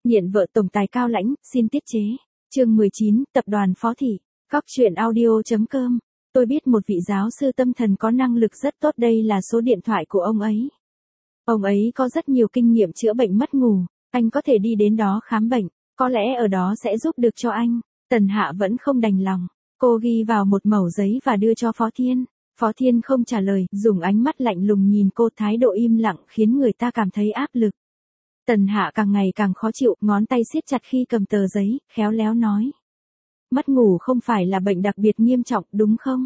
Nghiện vợ tổng tài cao lãnh, xin tiết chế. Chương 19, tập đoàn Phó Thị. Góc truyện audio.com. Tôi biết một vị giáo sư tâm thần có năng lực rất tốt, đây là số điện thoại của ông ấy. Ông ấy có rất nhiều kinh nghiệm chữa bệnh mất ngủ, anh có thể đi đến đó khám bệnh, có lẽ ở đó sẽ giúp được cho anh. Tần Hạ vẫn không đành lòng, cô ghi vào một mẩu giấy và đưa cho Phó Thiên. Phó Thiên không trả lời, dùng ánh mắt lạnh lùng nhìn cô, thái độ im lặng khiến người ta cảm thấy áp lực. Tần Hạ càng ngày càng khó chịu, ngón tay siết chặt khi cầm tờ giấy, khéo léo nói. Mất ngủ không phải là bệnh đặc biệt nghiêm trọng, đúng không?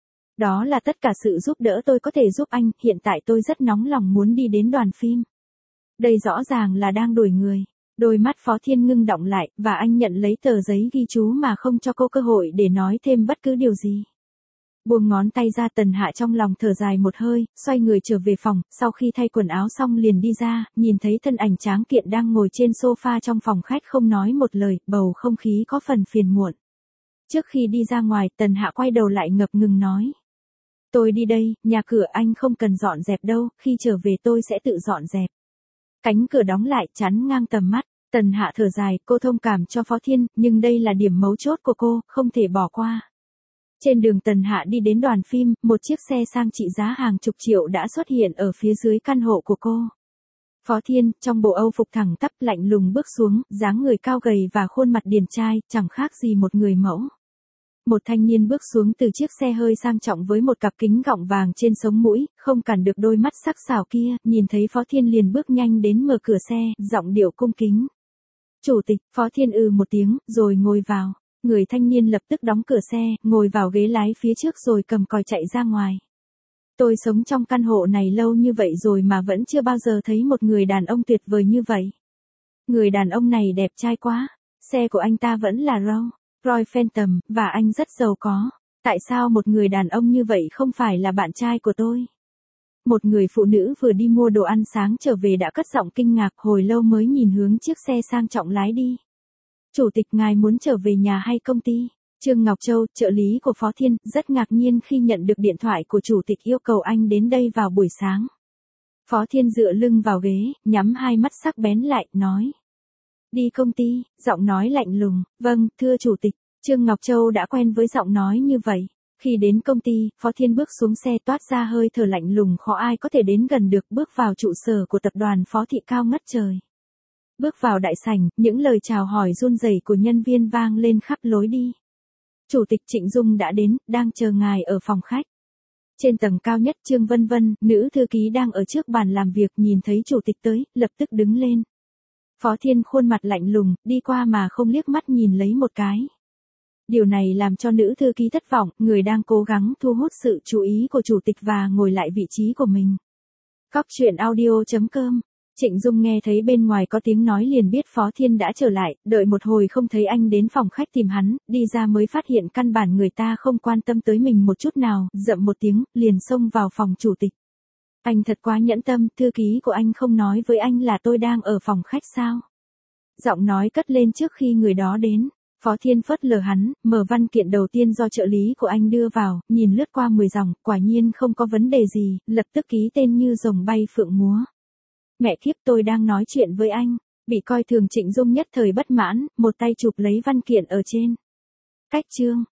Đó là tất cả sự giúp đỡ tôi có thể giúp anh, hiện tại tôi rất nóng lòng muốn đi đến đoàn phim. Đây rõ ràng là đang đuổi người. Đôi mắt Phó Thiên ngưng đọng lại, và anh nhận lấy tờ giấy ghi chú mà không cho cô cơ hội để nói thêm bất cứ điều gì. Buông ngón tay ra, Tần Hạ trong lòng thở dài một hơi, xoay người trở về phòng, sau khi thay quần áo xong liền đi ra, nhìn thấy thân ảnh tráng kiện đang ngồi trên sofa trong phòng khách không nói một lời, bầu không khí có phần phiền muộn. Trước khi đi ra ngoài, Tần Hạ quay đầu lại ngập ngừng nói. Tôi đi đây, nhà cửa anh không cần dọn dẹp đâu, khi trở về tôi sẽ tự dọn dẹp. Cánh cửa đóng lại, chắn ngang tầm mắt. Tần Hạ thở dài, cô thông cảm cho Phó Thiên, nhưng đây là điểm mấu chốt của cô, không thể bỏ qua. Trên đường Tần Hạ đi đến đoàn phim, một chiếc xe sang trị giá hàng chục triệu đã xuất hiện ở phía dưới căn hộ của cô. Phó Thiên, trong bộ Âu phục thẳng tắp, lạnh lùng bước xuống, dáng người cao gầy và khuôn mặt điển trai, chẳng khác gì một người mẫu. Một thanh niên bước xuống từ chiếc xe hơi sang trọng với một cặp kính gọng vàng trên sống mũi, không cản được đôi mắt sắc sảo kia, nhìn thấy Phó Thiên liền bước nhanh đến mở cửa xe, giọng điệu cung kính. Chủ tịch, Phó Thiên một tiếng, rồi ngồi vào. Người thanh niên lập tức đóng cửa xe, ngồi vào ghế lái phía trước rồi cầm còi chạy ra ngoài. Tôi sống trong căn hộ này lâu như vậy rồi mà vẫn chưa bao giờ thấy một người đàn ông tuyệt vời như vậy. Người đàn ông này đẹp trai quá. Xe của anh ta vẫn là Royce Phantom, và anh rất giàu có. Tại sao một người đàn ông như vậy không phải là bạn trai của tôi? Một người phụ nữ vừa đi mua đồ ăn sáng trở về đã cất giọng kinh ngạc, hồi lâu mới nhìn hướng chiếc xe sang trọng lái đi. Chủ tịch, ngài muốn trở về nhà hay công ty? Trương Ngọc Châu, trợ lý của Phó Thiên, rất ngạc nhiên khi nhận được điện thoại của chủ tịch yêu cầu anh đến đây vào buổi sáng. Phó Thiên dựa lưng vào ghế, nhắm hai mắt sắc bén lại, nói. Đi công ty, giọng nói lạnh lùng, vâng, thưa chủ tịch. Trương Ngọc Châu đã quen với giọng nói như vậy. Khi đến công ty, Phó Thiên bước xuống xe toát ra hơi thở lạnh lùng khó ai có thể đến gần được, bước vào trụ sở của tập đoàn Phó Thị cao ngất trời. Bước vào đại sảnh, những lời chào hỏi run rẩy của nhân viên vang lên khắp lối đi. Chủ tịch Trịnh Dung đã đến, đang chờ ngài ở phòng khách. Trên tầng cao nhất, Trương Vân Vân, nữ thư ký đang ở trước bàn làm việc, nhìn thấy chủ tịch tới, lập tức đứng lên. Phó Thiên khuôn mặt lạnh lùng, đi qua mà không liếc mắt nhìn lấy một cái. Điều này làm cho nữ thư ký thất vọng, người đang cố gắng thu hút sự chú ý của chủ tịch và ngồi lại vị trí của mình. Góc truyện audio.com. Trịnh Dung nghe thấy bên ngoài có tiếng nói liền biết Phó Thiên đã trở lại, đợi một hồi không thấy anh đến phòng khách tìm hắn, đi ra mới phát hiện căn bản người ta không quan tâm tới mình một chút nào, rậm một tiếng, liền xông vào phòng chủ tịch. Anh thật quá nhẫn tâm, thư ký của anh không nói với anh là tôi đang ở phòng khách sao? Giọng nói cất lên trước khi người đó đến. Phó Thiên phớt lờ hắn, mở văn kiện đầu tiên do trợ lý của anh đưa vào, nhìn lướt qua 10 dòng, quả nhiên không có vấn đề gì, lập tức ký tên như rồng bay phượng múa. Mẹ kiếp, tôi đang nói chuyện với anh. Bị coi thường Trịnh Dung nhất thời bất mãn, một tay chụp lấy văn kiện ở trên. Cách chương.